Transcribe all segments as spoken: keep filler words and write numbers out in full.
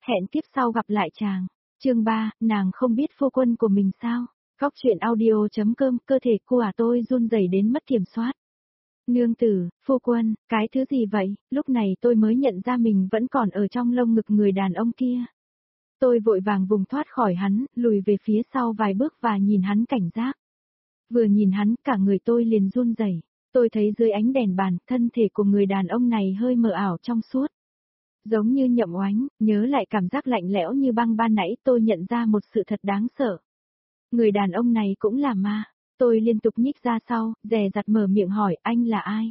Hẹn kiếp sau gặp lại chàng. Chương ba, nàng không biết phu quân của mình sao? Góc truyện audio.com, cơ thể của à tôi run rẩy đến mất kiểm soát. Nương tử, phu quân, cái thứ gì vậy? Lúc này tôi mới nhận ra mình vẫn còn ở trong lông ngực người đàn ông kia. Tôi vội vàng vùng thoát khỏi hắn, lùi về phía sau vài bước và nhìn hắn cảnh giác. Vừa nhìn hắn, cả người tôi liền run rẩy. Tôi thấy dưới ánh đèn bàn, thân thể của người đàn ông này hơi mờ ảo trong suốt. Giống như nhậm oánh, nhớ lại cảm giác lạnh lẽo như băng ban nãy, tôi nhận ra một sự thật đáng sợ. Người đàn ông này cũng là ma. Tôi liên tục nhích ra sau, dè dặt mở miệng hỏi anh là ai?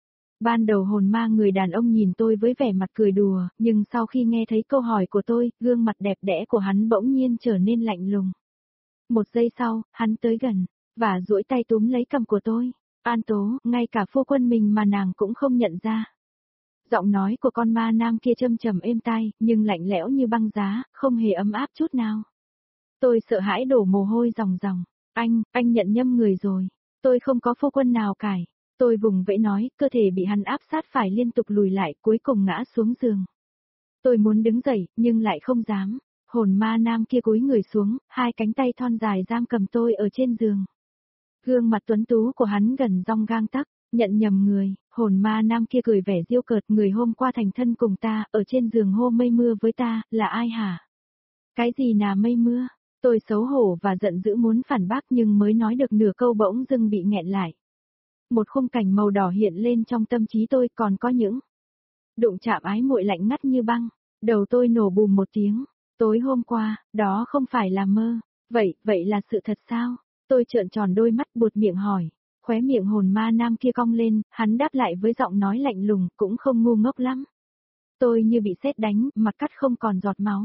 Ban đầu hồn ma người đàn ông nhìn tôi với vẻ mặt cười đùa, nhưng sau khi nghe thấy câu hỏi của tôi, gương mặt đẹp đẽ của hắn bỗng nhiên trở nên lạnh lùng. Một giây sau, hắn tới gần, và duỗi tay túm lấy cằm của tôi. An Tố, ngay cả phu quân mình mà nàng cũng không nhận ra. Giọng nói của con ma nam kia châm trầm êm tai, nhưng lạnh lẽo như băng giá, không hề ấm áp chút nào. Tôi sợ hãi đổ mồ hôi ròng ròng. Anh, anh nhận nhầm người rồi. Tôi không có phu quân nào cải. Tôi vùng vẫy nói, cơ thể bị hắn áp sát phải liên tục lùi lại, cuối cùng ngã xuống giường. Tôi muốn đứng dậy, nhưng lại không dám. Hồn ma nam kia cúi người xuống, hai cánh tay thon dài giam cầm tôi ở trên giường. Gương mặt tuấn tú của hắn gần rong gang tắc, nhận nhầm người, hồn ma nam kia cười vẻ diêu cợt, người hôm qua thành thân cùng ta, ở trên giường hô mây mưa với ta, là ai hả? Cái gì là mây mưa? Tôi xấu hổ và giận dữ muốn phản bác nhưng mới nói được nửa câu bỗng dưng bị nghẹn lại. Một khung cảnh màu đỏ hiện lên trong tâm trí tôi, còn có những đụng chạm ái muội lạnh ngắt như băng. Đầu tôi nổ bùm một tiếng. Tối hôm qua, đó không phải là mơ. Vậy, vậy là sự thật sao? Tôi trợn tròn đôi mắt buột miệng hỏi. Khóe miệng hồn ma nam kia cong lên, hắn đáp lại với giọng nói lạnh lùng, cũng không ngu ngốc lắm. Tôi như bị sét đánh, mặt cắt không còn giọt máu.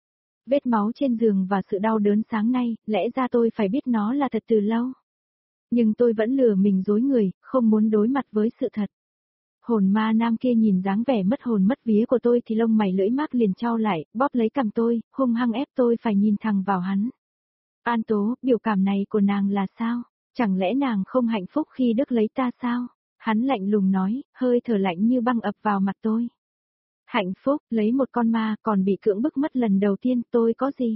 Vết máu trên giường và sự đau đớn sáng nay, lẽ ra tôi phải biết nó là thật từ lâu. Nhưng tôi vẫn lừa mình dối người, không muốn đối mặt với sự thật. Hồn ma nam kia nhìn dáng vẻ mất hồn mất vía của tôi thì lông mày lưỡi mác liền trao lại, bóp lấy cằm tôi, hung hăng ép tôi phải nhìn thẳng vào hắn. An Tố, biểu cảm này của nàng là sao? Chẳng lẽ nàng không hạnh phúc khi được lấy ta sao? Hắn lạnh lùng nói, hơi thở lạnh như băng ập vào mặt tôi. Hạnh phúc, lấy một con ma còn bị cưỡng bức mất lần đầu tiên, tôi có gì?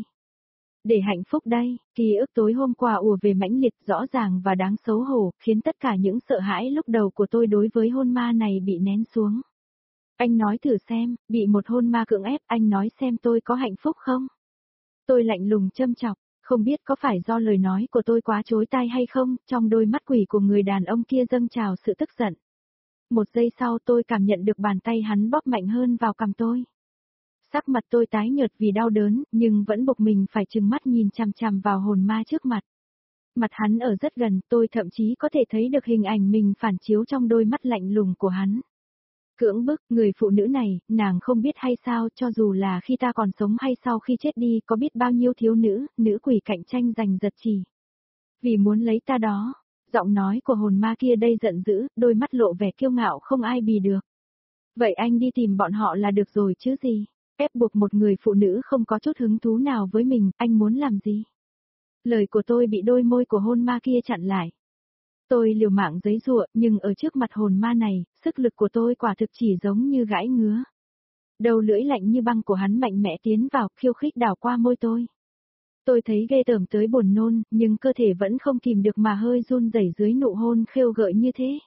Để hạnh phúc đây, ký ức tối hôm qua ùa về mãnh liệt, rõ ràng và đáng xấu hổ, khiến tất cả những sợ hãi lúc đầu của tôi đối với hôn ma này bị nén xuống. Anh nói thử xem, bị một hôn ma cưỡng ép, anh nói xem tôi có hạnh phúc không? Tôi lạnh lùng châm chọc, không biết có phải do lời nói của tôi quá chối tai hay không, trong đôi mắt quỷ của người đàn ông kia dâng trào sự tức giận. Một giây sau tôi cảm nhận được bàn tay hắn bóp mạnh hơn vào cằm tôi. Sắc mặt tôi tái nhợt vì đau đớn, nhưng vẫn buộc mình phải trừng mắt nhìn chằm chằm vào hồn ma trước mặt. Mặt hắn ở rất gần, tôi thậm chí có thể thấy được hình ảnh mình phản chiếu trong đôi mắt lạnh lùng của hắn. Cưỡng bức, người phụ nữ này, nàng không biết hay sao, cho dù là khi ta còn sống hay sau khi chết đi, có biết bao nhiêu thiếu nữ, nữ quỷ cạnh tranh giành giật chỉ. Vì muốn lấy ta đó. Giọng nói của hồn ma kia đây giận dữ, đôi mắt lộ vẻ kiêu ngạo không ai bì được. Vậy anh đi tìm bọn họ là được rồi chứ gì? Ép buộc một người phụ nữ không có chút hứng thú nào với mình, anh muốn làm gì? Lời của tôi bị đôi môi của hôn ma kia chặn lại. Tôi liều mạng giấy giụa, nhưng ở trước mặt hồn ma này, sức lực của tôi quả thực chỉ giống như gãi ngứa. Đầu lưỡi lạnh như băng của hắn mạnh mẽ tiến vào, khiêu khích đảo qua môi tôi. Tôi thấy ghê tởm tới buồn nôn, nhưng cơ thể vẫn không kìm được mà hơi run rẩy dưới nụ hôn khêu gợi như thế.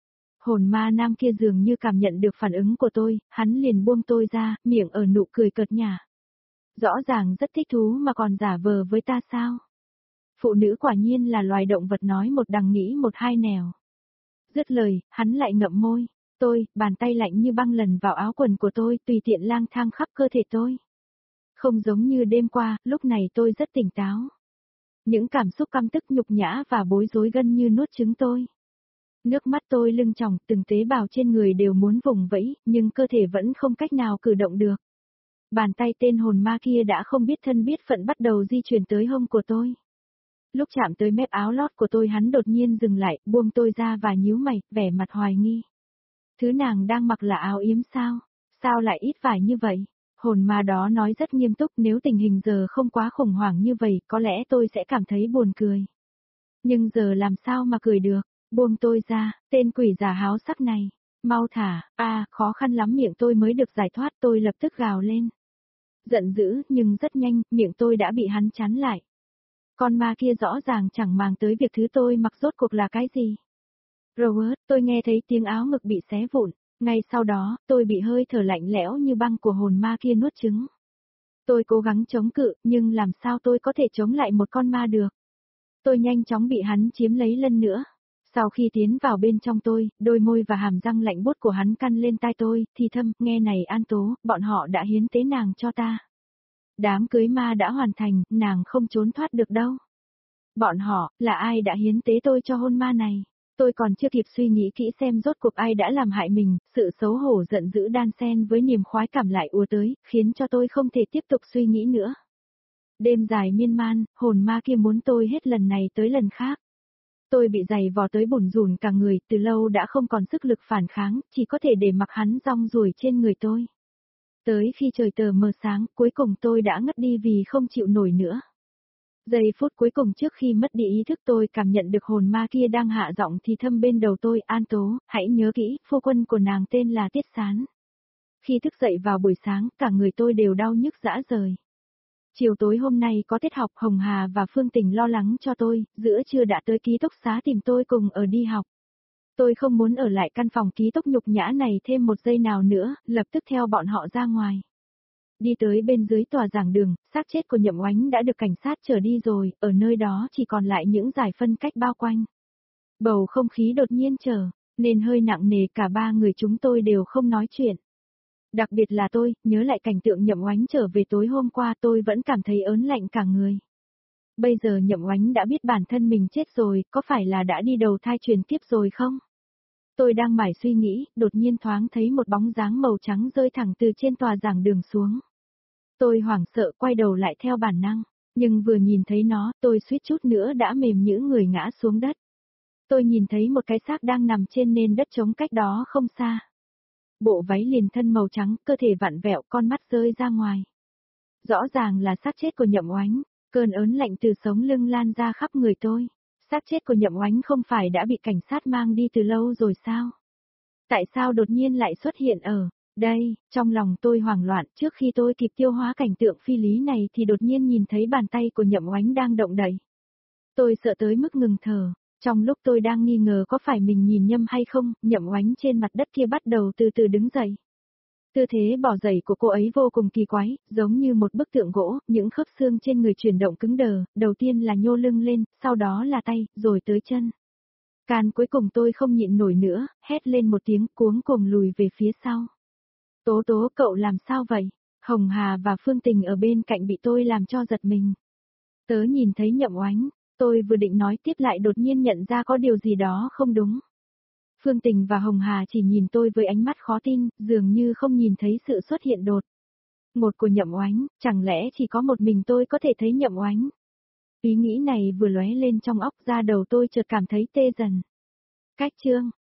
Hồn ma nam kia dường như cảm nhận được phản ứng của tôi, hắn liền buông tôi ra, miệng ở nụ cười cợt nhả. Rõ ràng rất thích thú mà còn giả vờ với ta sao? Phụ nữ quả nhiên là loài động vật nói một đằng nghĩ một hai nẻo. Dứt lời, hắn lại ngậm môi. Tôi, bàn tay lạnh như băng lần vào áo quần của tôi, tùy tiện lang thang khắp cơ thể tôi. Không giống như đêm qua, lúc này tôi rất tỉnh táo. Những cảm xúc căm tức nhục nhã và bối rối gần như nuốt chửng tôi. Nước mắt tôi lưng tròng, từng tế bào trên người đều muốn vùng vẫy, nhưng cơ thể vẫn không cách nào cử động được. Bàn tay tên hồn ma kia đã không biết thân biết phận bắt đầu di chuyển tới hông của tôi. Lúc chạm tới mép áo lót của tôi hắn đột nhiên dừng lại, buông tôi ra và nhíu mày, vẻ mặt hoài nghi. Thứ nàng đang mặc là áo yếm sao? Sao lại ít vải như vậy? Hồn ma đó nói rất nghiêm túc, nếu tình hình giờ không quá khủng hoảng như vậy, có lẽ tôi sẽ cảm thấy buồn cười. Nhưng giờ làm sao mà cười được? Buông tôi ra, tên quỷ già háo sắc này. Mau thả, a, à, khó khăn lắm miệng tôi mới được giải thoát, tôi lập tức gào lên. Giận dữ, nhưng rất nhanh, miệng tôi đã bị hắn chắn lại. Con ma kia rõ ràng chẳng màng tới việc thứ tôi mặc rốt cuộc là cái gì. Robert, tôi nghe thấy tiếng áo ngực bị xé vụn. Ngay sau đó, tôi bị hơi thở lạnh lẽo như băng của hồn ma kia nuốt chửng. Tôi cố gắng chống cự, nhưng làm sao tôi có thể chống lại một con ma được. Tôi nhanh chóng bị hắn chiếm lấy lần nữa. Sau khi tiến vào bên trong tôi, đôi môi và hàm răng lạnh buốt của hắn căn lên tai tôi, thì thầm, nghe này An Tố, bọn họ đã hiến tế nàng cho ta. Đám cưới ma đã hoàn thành, nàng không trốn thoát được đâu. Bọn họ, là ai đã hiến tế tôi cho hôn ma này? Tôi còn chưa kịp suy nghĩ kỹ xem rốt cuộc ai đã làm hại mình, sự xấu hổ giận dữ đan xen với niềm khoái cảm lại ùa tới, khiến cho tôi không thể tiếp tục suy nghĩ nữa. Đêm dài miên man, hồn ma kia muốn tôi hết lần này tới lần khác. Tôi bị giày vò tới bủn rủn cả người, từ lâu đã không còn sức lực phản kháng, chỉ có thể để mặc hắn rong ruổi trên người tôi. Tới khi trời tờ mờ sáng, cuối cùng tôi đã ngất đi vì không chịu nổi nữa. Giây phút cuối cùng trước khi mất đi ý thức tôi cảm nhận được hồn ma kia đang hạ giọng thì thầm bên đầu tôi, An Tố, hãy nhớ kỹ, phu quân của nàng tên là Tiết Sán. Khi thức dậy vào buổi sáng, cả người tôi đều đau nhức rã rời. Chiều tối hôm nay có tiết học, Hồng Hà và Phương Tình lo lắng cho tôi, giữa trưa đã tới ký túc xá tìm tôi cùng ở đi học. Tôi không muốn ở lại căn phòng ký túc nhục nhã này thêm một giây nào nữa, lập tức theo bọn họ ra ngoài. Đi tới bên dưới tòa giảng đường, xác chết của Nhậm Oánh đã được cảnh sát chở đi rồi, ở nơi đó chỉ còn lại những dải phân cách bao quanh. Bầu không khí đột nhiên trở, nên hơi nặng nề, cả ba người chúng tôi đều không nói chuyện. Đặc biệt là tôi, nhớ lại cảnh tượng Nhậm Oánh trở về tối hôm qua tôi vẫn cảm thấy ớn lạnh cả người. Bây giờ Nhậm Oánh đã biết bản thân mình chết rồi, có phải là đã đi đầu thai truyền kiếp rồi không? Tôi đang mải suy nghĩ, đột nhiên thoáng thấy một bóng dáng màu trắng rơi thẳng từ trên tòa giảng đường xuống. Tôi hoảng sợ quay đầu lại theo bản năng, nhưng vừa nhìn thấy nó, tôi suýt chút nữa đã mềm nhũn người ngã xuống đất. Tôi nhìn thấy một cái xác đang nằm trên nền đất trống cách đó không xa. Bộ váy liền thân màu trắng, cơ thể vặn vẹo, con mắt rơi ra ngoài. Rõ ràng là xác chết của Nhậm Oánh, cơn ớn lạnh từ sống lưng lan ra khắp người tôi. Xác chết của Nhậm Oánh không phải đã bị cảnh sát mang đi từ lâu rồi sao? Tại sao đột nhiên lại xuất hiện ở đây? Trong lòng tôi hoảng loạn, trước khi tôi kịp tiêu hóa cảnh tượng phi lý này thì đột nhiên nhìn thấy bàn tay của Nhậm Oánh đang động đậy. Tôi sợ tới mức ngừng thở. Trong lúc tôi đang nghi ngờ có phải mình nhìn nhầm hay không, Nhậm Oánh trên mặt đất kia bắt đầu từ từ đứng dậy. Tư thế bò dậy của cô ấy vô cùng kỳ quái, giống như một bức tượng gỗ, những khớp xương trên người chuyển động cứng đờ, đầu tiên là nhô lưng lên, sau đó là tay, rồi tới chân. Can cuối cùng tôi không nhịn nổi nữa, hét lên một tiếng cuống cuồng lùi về phía sau. Tố Tố, cậu làm sao vậy? Hồng Hà và Phương Tình ở bên cạnh bị tôi làm cho giật mình. Tớ nhìn thấy Nhậm Oánh, tôi vừa định nói tiếp lại đột nhiên nhận ra có điều gì đó không đúng. Phương Tình và Hồng Hà chỉ nhìn tôi với ánh mắt khó tin, dường như không nhìn thấy sự xuất hiện đột ngột của Nhậm Oánh, chẳng lẽ chỉ có một mình tôi có thể thấy Nhậm Oánh? Ý nghĩ này vừa lóe lên trong óc, ra đầu tôi chợt cảm thấy tê dần. Cách chương